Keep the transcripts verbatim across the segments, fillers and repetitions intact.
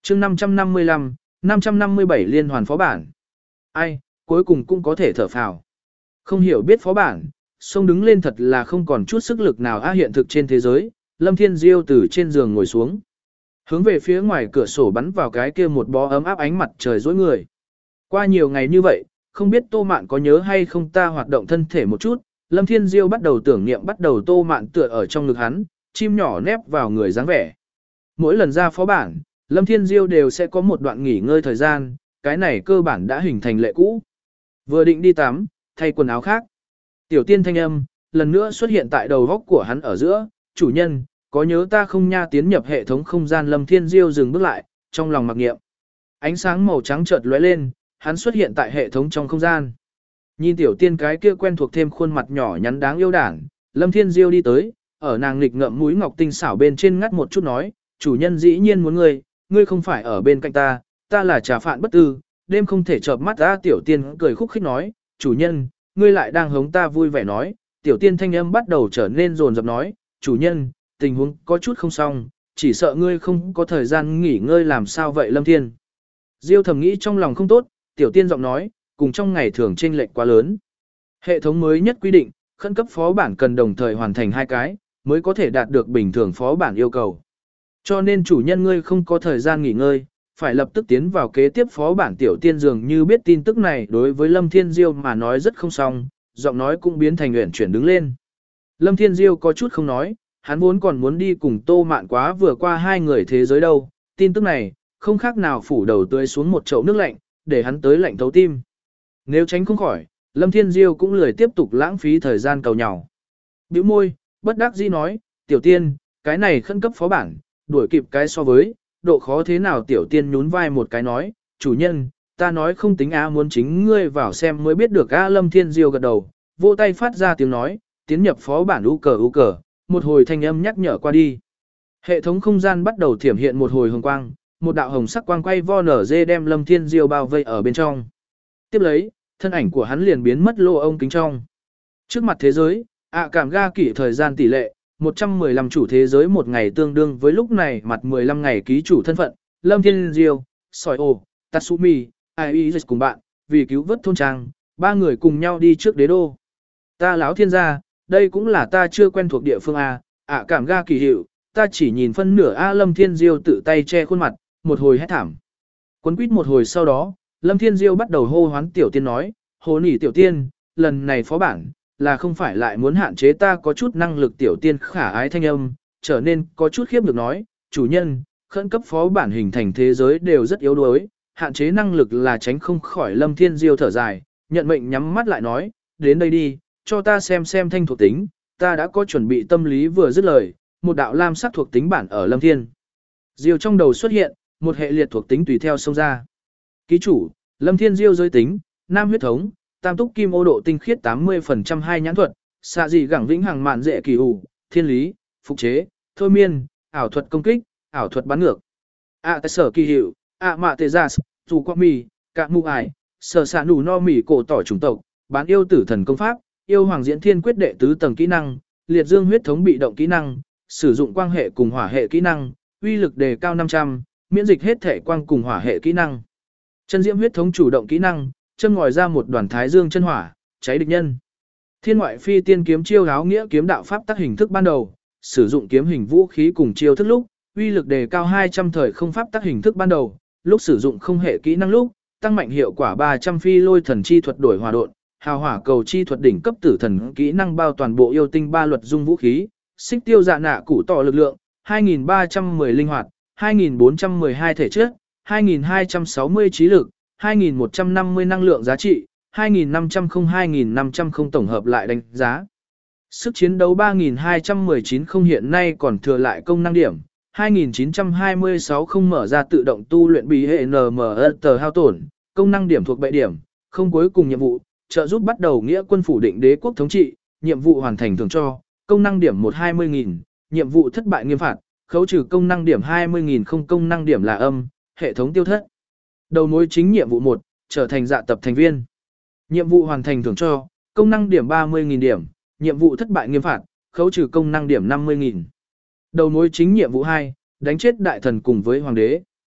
chương năm trăm năm mươi lăm, năm trăm năm mươi bảy liên hoàn phó bản. Ai, cuối cùng cũng có thể thở phào. Không hiểu biết phó bản, xông đứng lên thật là không còn chút sức lực nào a hiện thực trên thế giới, Lâm Thiên Diêu từ trên giường ngồi xuống. Hướng về phía ngoài cửa sổ bắn vào cái kia một bó ấm áp ánh mặt trời dối người. Qua nhiều ngày như vậy, không biết Tô Mạn có nhớ hay không ta hoạt động thân thể một chút, Lâm Thiên Diêu bắt đầu tưởng niệm bắt đầu Tô Mạn tựa ở trong ngực hắn, chim nhỏ nép vào người dáng vẻ. Mỗi lần ra phó bản, Lâm Thiên Diêu đều sẽ có một đoạn nghỉ ngơi thời gian, cái này cơ bản đã hình thành lệ cũ. Vừa định đi tắm, thay quần áo khác. Tiểu tiên thanh âm, lần nữa xuất hiện tại đầu góc của hắn ở giữa, chủ nhân, có nhớ ta không nha tiến nhập hệ thống không gian. Lâm Thiên Diêu dừng bước lại, trong lòng mặc niệm. Ánh sáng màu trắng chợt lóe lên, hắn xuất hiện tại hệ thống trong không gian. Nhìn tiểu tiên cái kia quen thuộc thêm khuôn mặt nhỏ nhắn đáng yêu đản, Lâm Thiên Diêu đi tới, ở nàng nghịch ngậm mũi ngọc tinh xảo bên trên ngắt một chút nói, chủ nhân dĩ nhiên muốn ngươi, ngươi không phải ở bên cạnh ta, ta là trà phạn bất tư, đêm không thể chợp mắt ta. Tiểu tiên cười khúc khích nói, chủ nhân, ngươi lại đang hống ta vui vẻ nói. Tiểu tiên thanh âm bắt đầu trở nên rồn rập nói, chủ nhân, tình huống có chút không xong, chỉ sợ ngươi không có thời gian nghỉ ngơi. Làm sao vậy Lâm Thiên Diêu thầm nghĩ trong lòng không tốt, tiểu tiên giọng nói, cùng trong ngày thường chênh lệch quá lớn. Hệ thống mới nhất quy định, khẩn cấp phó bản cần đồng thời hoàn thành hai cái, mới có thể đạt được bình thường phó bản yêu cầu. Cho nên chủ nhân ngươi không có thời gian nghỉ ngơi, phải lập tức tiến vào kế tiếp phó bản. Tiểu tiên dường như biết tin tức này đối với Lâm Thiên Diêu mà nói rất không xong, giọng nói cũng biến thành uyển chuyển đứng lên. Lâm Thiên Diêu có chút không nói, hắn vốn còn muốn đi cùng Tô Mạn quá vừa qua hai người thế giới đâu, tin tức này, không khác nào phủ đầu tưới xuống một chậu nước lạnh, để hắn tới lạnh thấu tim. Nếu tránh không khỏi, Lâm Thiên Diêu cũng lười tiếp tục lãng phí thời gian cầu nhào. Bĩu môi, bất đắc dĩ nói, tiểu tiên, cái này khẩn cấp phó bản, đuổi kịp cái so với, độ khó thế nào. Tiểu tiên nhún vai một cái nói, chủ nhân, ta nói không tính á, muốn chính ngươi vào xem mới biết được a. Lâm Thiên Diêu gật đầu, vỗ tay phát ra tiếng nói, tiến nhập phó bản u cờ u cờ, một hồi thanh âm nhắc nhở qua đi. Hệ thống không gian bắt đầu thiểm hiện một hồi hồng quang, một đạo hồng sắc quang quay vo nở dê đem Lâm Thiên Diêu bao vây ở bên trong. Tiếp lấy, thân ảnh của hắn liền biến mất lô ông kính trong. Trước mặt thế giới, ạ cảm ga kỷ thời gian tỷ lệ, một trăm mười lăm chủ thế giới một ngày tương đương với lúc này mặt mười lăm ngày ký chủ thân phận, Lâm Thiên Diêu, Sỏi Ồ, Tatsumi, Ai cùng bạn, vì cứu vớt thôn trang, ba người cùng nhau đi trước đế đô. Ta láo thiên gia, đây cũng là ta chưa quen thuộc địa phương A, ạ cảm ga kỳ hiệu, ta chỉ nhìn phân nửa A. Lâm Thiên Diêu tự tay che khuôn mặt, một hồi hét thảm. Quấn quýt một hồi sau đó, Lâm Thiên Diêu bắt đầu hô hoán tiểu tiên nói, hồ nỉ tiểu tiên, lần này phó bản, là không phải lại muốn hạn chế ta có chút năng lực. Tiểu tiên khả ái thanh âm, trở nên có chút khiếp được nói, chủ nhân, khẩn cấp phó bản hình thành thế giới đều rất yếu đuối, hạn chế năng lực là tránh không khỏi. Lâm Thiên Diêu thở dài, nhận mệnh nhắm mắt lại nói, đến đây đi, cho ta xem xem thanh thuộc tính, ta đã có chuẩn bị tâm lý. Vừa dứt lời, một đạo lam sắc thuộc tính bản ở Lâm Thiên Diêu trong đầu xuất hiện, một hệ liệt thuộc tính tùy theo xông ra. Ký chủ, Lâm Thiên Diêu giới tính, nam huyết thống, tam túc kim ô độ tinh khiết tám mươi phần trăm hai nhãn thuật, xạ dị gẳng vĩnh hằng mạn dễ kỳ hủ, thiên lý, phục chế, thôi miên, ảo thuật công kích, ảo thuật bắn ngược. ạ tại sở kỳ hiệu, ạ mạ tê gia, dù qua mì, cả mụ ải, sở xạ nủ no mì cổ tỏ chủng tộc, bán yêu tử thần công pháp, yêu hoàng diễn thiên quyết đệ tứ tầng kỹ năng, liệt dương huyết thống bị động kỹ năng, sử dụng quang hệ cùng hỏa hệ kỹ năng, uy lực đề cao năm trăm, miễn dịch hết thể quang cùng hỏa hệ kỹ năng. Chân diễm huyết thống chủ động kỹ năng, châm ngòi ra một đoàn thái dương chân hỏa, cháy địch nhân. Thiên ngoại phi tiên kiếm chiêu áo nghĩa kiếm đạo pháp tác hình thức ban đầu, sử dụng kiếm hình vũ khí cùng chiêu thức lúc, uy lực đề cao hai trăm. Thời không pháp tác hình thức ban đầu, lúc sử dụng không hệ kỹ năng lúc, tăng mạnh hiệu quả ba trăm. Phi lôi thần chi thuật đổi hòa độn, hào hỏa cầu chi thuật đỉnh cấp tử thần kỹ năng bao toàn bộ yêu tinh ba luật dung vũ khí, xích tiêu dạ nạ củ tỏ lực lượng, hai nghìn ba trăm mười linh hoạt, hai nghìn bốn trăm mười hai thể chất, hai nghìn hai trăm sáu mươi trí lực, hai nghìn một trăm năm mươi năng lượng giá trị, hai nghìn năm trăm không hai nghìn năm trăm không tổng hợp lại đánh giá. Sức chiến đấu ba nghìn hai trăm mười chín không hiện nay còn thừa lại công năng điểm, hai nghìn chín trăm hai mươi sáu không mở ra tự động tu luyện bí hệ en em tờ hao tổn, công năng điểm thuộc bệ điểm, không cuối cùng nhiệm vụ, trợ giúp bắt đầu nghĩa quân phủ định đế quốc thống trị, nhiệm vụ hoàn thành thưởng cho, công năng điểm một hai mươi nghìn, nhiệm vụ thất bại nghiêm phạt, khấu trừ công năng điểm hai mươi nghìn không công năng điểm là âm, hệ thống tiêu thất. Đầu mối chính nhiệm vụ một, trở thành dạ tập thành viên. Nhiệm vụ hoàn thành thưởng cho, công năng điểm ba mươi nghìn điểm, nhiệm vụ thất bại nghiêm phạt, khấu trừ công năng điểm năm mươi nghìn. Đầu mối chính nhiệm vụ hai, đánh chết đại thần cùng với hoàng đế.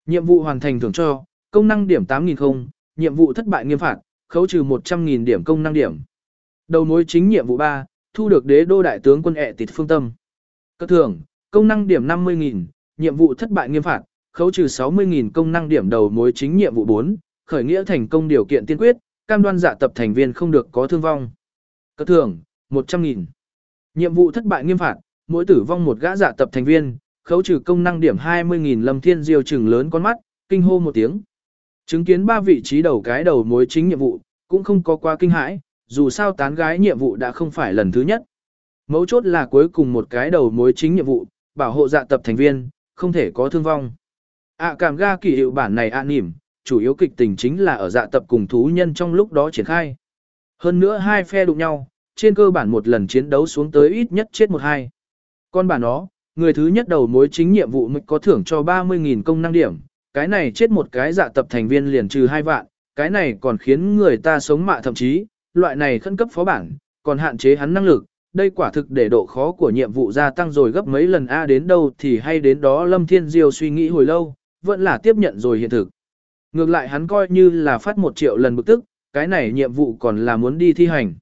Nhiệm vụ hoàn thành thưởng cho, công năng điểm tám nghìn không, nhiệm vụ thất bại nghiêm phạt, khấu trừ một trăm nghìn điểm công năng điểm. Đầu mối chính nhiệm vụ ba, thu được đế đô đại tướng quân ẹ tịt phương tâm. Cơ thưởng, công năng điểm năm mươi nghìn, nhiệm vụ thất bại nghiêm phạt, khấu trừ sáu mươi nghìn công năng điểm đầu mối chính nhiệm vụ bốn, khởi nghĩa thành công điều kiện tiên quyết, cam đoan dạ tập thành viên không được có thương vong. Cơ thưởng, một trăm nghìn. Nhiệm vụ thất bại nghiêm phạt, mỗi tử vong một gã dạ tập thành viên, khấu trừ công năng điểm hai mươi nghìn. Lâm Thiên Diêu trừng lớn con mắt, kinh hô một tiếng. Chứng kiến ba vị trí đầu cái đầu mối chính nhiệm vụ, cũng không có quá kinh hãi, dù sao tán gái nhiệm vụ đã không phải lần thứ nhất. Mấu chốt là cuối cùng một cái đầu mối chính nhiệm vụ, bảo hộ dạ tập thành viên, không thể có thương vong. À cảm ga kỳ hiệu bản này ạ à nỉm, chủ yếu kịch tình chính là ở dạ tập cùng thú nhân trong lúc đó triển khai. Hơn nữa hai phe đụng nhau, trên cơ bản một lần chiến đấu xuống tới ít nhất chết một hai. Con bà nó, người thứ nhất đầu mối chính nhiệm vụ mới có thưởng cho ba mươi nghìn công năng điểm, cái này chết một cái dạ tập thành viên liền trừ hai vạn, cái này còn khiến người ta sống mạ, thậm chí, loại này khẩn cấp phó bản, còn hạn chế hắn năng lực, đây quả thực để độ khó của nhiệm vụ gia tăng rồi gấp mấy lần A, đến đâu thì hay đến đó. Lâm Thiên Diêu suy nghĩ hồi lâu, vẫn là tiếp nhận rồi hiện thực. Ngược lại hắn coi như là phát một triệu lần bực tức, cái này nhiệm vụ còn là muốn đi thi hành.